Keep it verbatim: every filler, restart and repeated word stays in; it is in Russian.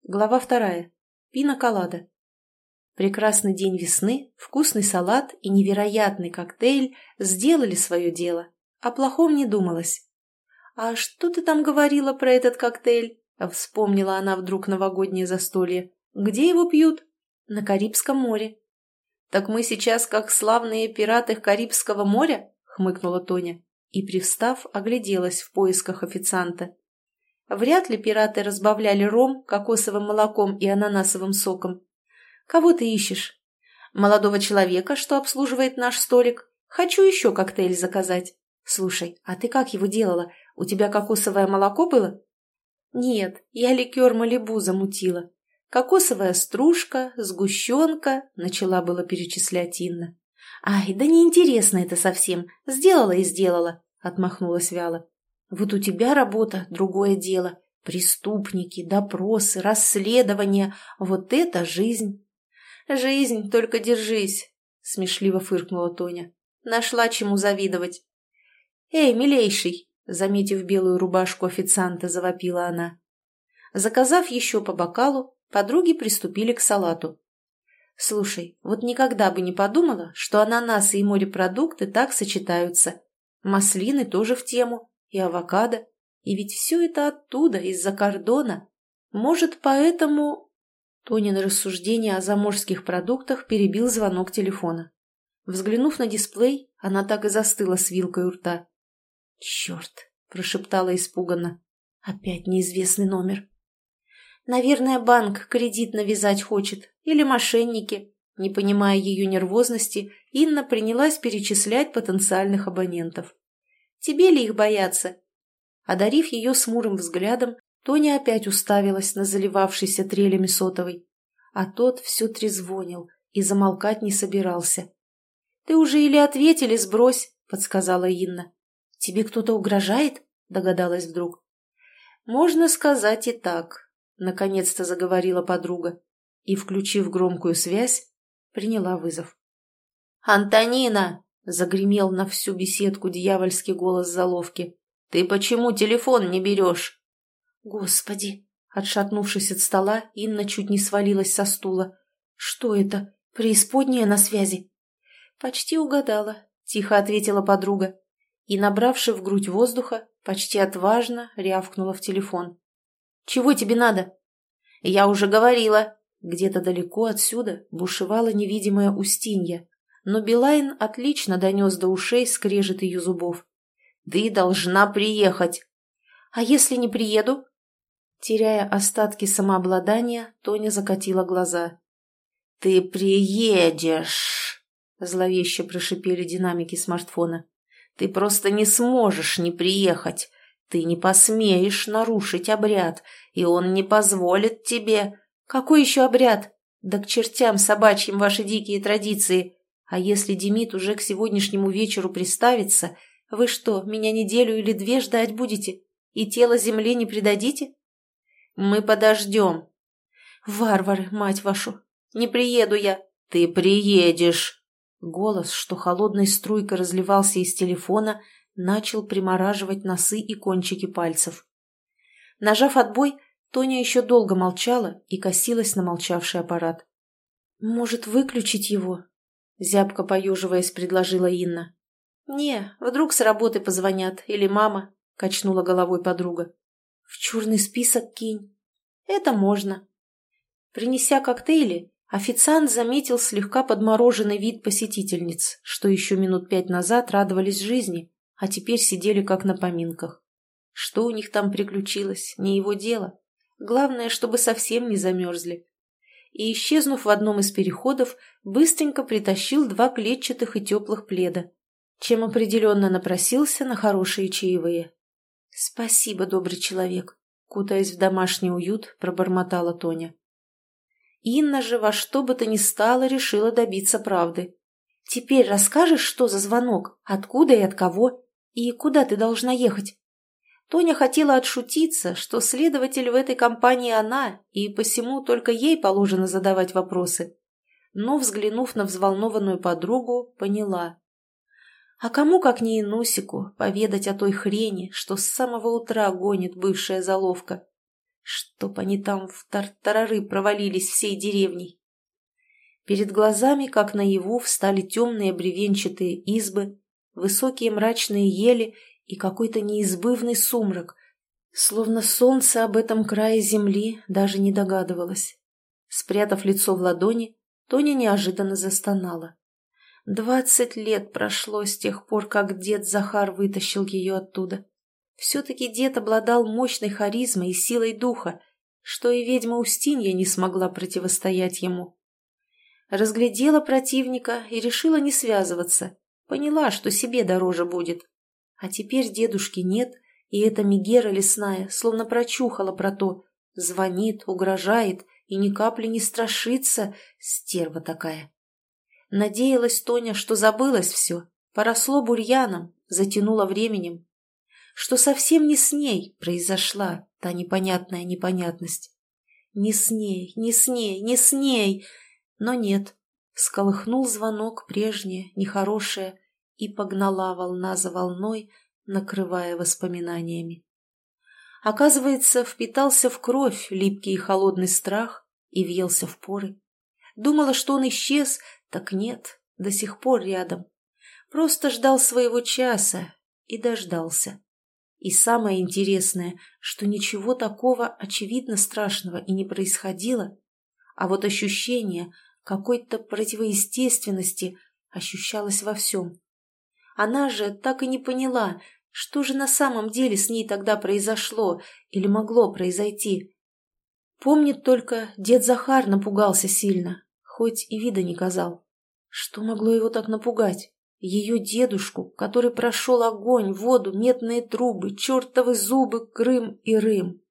Глава вторая. Пина-колада. Прекрасный день весны, вкусный салат и невероятный коктейль сделали свое дело. О плохом не думалось. «А что ты там говорила про этот коктейль?» — вспомнила она вдруг новогоднее застолье. «Где его пьют?» «На Карибском море». «Так мы сейчас как славные пираты Карибского моря?» — хмыкнула Тоня и, привстав, огляделась в поисках официанта. Вряд ли пираты разбавляли ром кокосовым молоком и ананасовым соком. «Кого ты ищешь?» «Молодого человека, что обслуживает наш столик. Хочу еще коктейль заказать». «Слушай, а ты как его делала? У тебя кокосовое молоко было?» «Нет, я ликер Малибу замутила. Кокосовая стружка, сгущенка», — начала было перечислять Инна. «Ай, да неинтересно это совсем. Сделала и сделала», — отмахнулась вяло. «Вот у тебя работа — другое дело. Преступники, допросы, расследования — вот это жизнь!» «Жизнь, только держись!» — смешливо фыркнула Тоня. «Нашла чему завидовать!» «Эй, милейший!» — заметив белую рубашку официанта, завопила она. Заказав еще по бокалу, подруги приступили к салату. «Слушай, вот никогда бы не подумала, что ананасы и морепродукты так сочетаются. Маслины тоже в тему. И авокадо. И ведь все это оттуда, из-за кордона. Может, поэтому...» Тонины рассуждения о заморских продуктах перебил звонок телефона. Взглянув на дисплей, она так и застыла с вилкой у рта. «Черт!» – прошептала испуганно. «Опять неизвестный номер». «Наверное, банк кредит навязать хочет. Или мошенники». Не понимая ее нервозности, Инна принялась перечислять потенциальных абонентов. «Тебе ли их бояться?» Одарив ее смурым взглядом, Тоня опять уставилась на заливавшийся трелями сотовый. А тот все трезвонил и замолкать не собирался. «Ты уже или ответь, или сбрось», — подсказала Инна. «Тебе кто-то угрожает?» — догадалась вдруг. «Можно сказать и так», — наконец-то заговорила подруга и, включив громкую связь, приняла вызов. «Антонина!» — загремел на всю беседку дьявольский голос заловки. «Ты почему телефон не берешь?» «Господи!» — отшатнувшись от стола, Инна чуть не свалилась со стула. «Что это? Преисподняя на связи?» «Почти угадала», — тихо ответила подруга и, набравши в грудь воздуха, почти отважно рявкнула в телефон. «Чего тебе надо?» «Я уже говорила». Где-то далеко отсюда бушевала невидимая Устинья, но Билайн отлично донес до ушей скрежет ее зубов. «Ты должна приехать!» «А если не приеду?» Теряя остатки самообладания, Тоня закатила глаза. «Ты приедешь!» — зловеще прошипели динамики смартфона. «Ты просто не сможешь не приехать. Ты не посмеешь нарушить обряд, и он не позволит тебе...» «Какой еще обряд? Да к чертям собачьим ваши дикие традиции! А если Демид уже к сегодняшнему вечеру приставится, вы что, меня неделю или две ждать будете? И тело земле не предадите?» «Мы подождем». «Варвары, мать вашу! Не приеду я!» «Ты приедешь!» Голос, что холодной струйкой разливался из телефона, начал примораживать носы и кончики пальцев. Нажав отбой, Тоня еще долго молчала и косилась на молчавший аппарат. «Может, выключить его?» — зябко поеживаясь, предложила Инна. «Не, вдруг с работы позвонят, или мама», — качнула головой подруга. «В черный список кинь». «Это можно». Принеся коктейли, официант заметил слегка подмороженный вид посетительниц, что еще минут пять назад радовались жизни, а теперь сидели как на поминках. Что у них там приключилось, не его дело. Главное, чтобы совсем не замерзли. И, исчезнув в одном из переходов, быстренько притащил два клетчатых и теплых пледа, чем определенно напросился на хорошие чаевые. «Спасибо, добрый человек», — кутаясь в домашний уют, пробормотала Тоня. Инна же во что бы то ни стало решила добиться правды. «Теперь расскажешь, что за звонок, откуда и от кого, и куда ты должна ехать?» Тоня хотела отшутиться, что следователь в этой компании она, и посему только ей положено задавать вопросы. Но, взглянув на взволнованную подругу, поняла. А кому, как не Инусику, поведать о той хрени, что с самого утра гонит бывшая заловка? Чтоб они там в тартарары провалились всей деревней. Перед глазами, как наяву, встали темные бревенчатые избы, высокие мрачные ели и какой-то неизбывный сумрак, словно солнце об этом крае земли даже не догадывалось. Спрятав лицо в ладони, Тоня неожиданно застонала. Двадцать лет прошло с тех пор, как дед Захар вытащил ее оттуда. Все-таки дед обладал мощной харизмой и силой духа, что и ведьма Устинья не смогла противостоять ему. Разглядела противника и решила не связываться, поняла, что себе дороже будет. А теперь дедушки нет, и эта Мегера лесная словно прочухала про то, звонит, угрожает и ни капли не страшится, стерва такая. Надеялась Тоня, что забылось все, поросло бурьяном, затянуло временем, что совсем не с ней произошла та непонятная непонятность. Не с ней, не с ней, не с ней! Но нет, всколыхнул звонок прежнее, нехорошее, и погнала волна за волной, накрывая воспоминаниями. Оказывается, впитался в кровь липкий и холодный страх и въелся в поры. Думала, что он исчез, так нет, до сих пор рядом. Просто ждал своего часа и дождался. И самое интересное, что ничего такого очевидно страшного и не происходило, а вот ощущение какой-то противоестественности ощущалось во всем. Она же так и не поняла, что же на самом деле с ней тогда произошло или могло произойти. Помнит только, дед Захар напугался сильно, хоть и вида не казал. Что могло его так напугать? Ее дедушку, который прошел огонь, воду, медные трубы, чертовы зубы, Крым и Рым.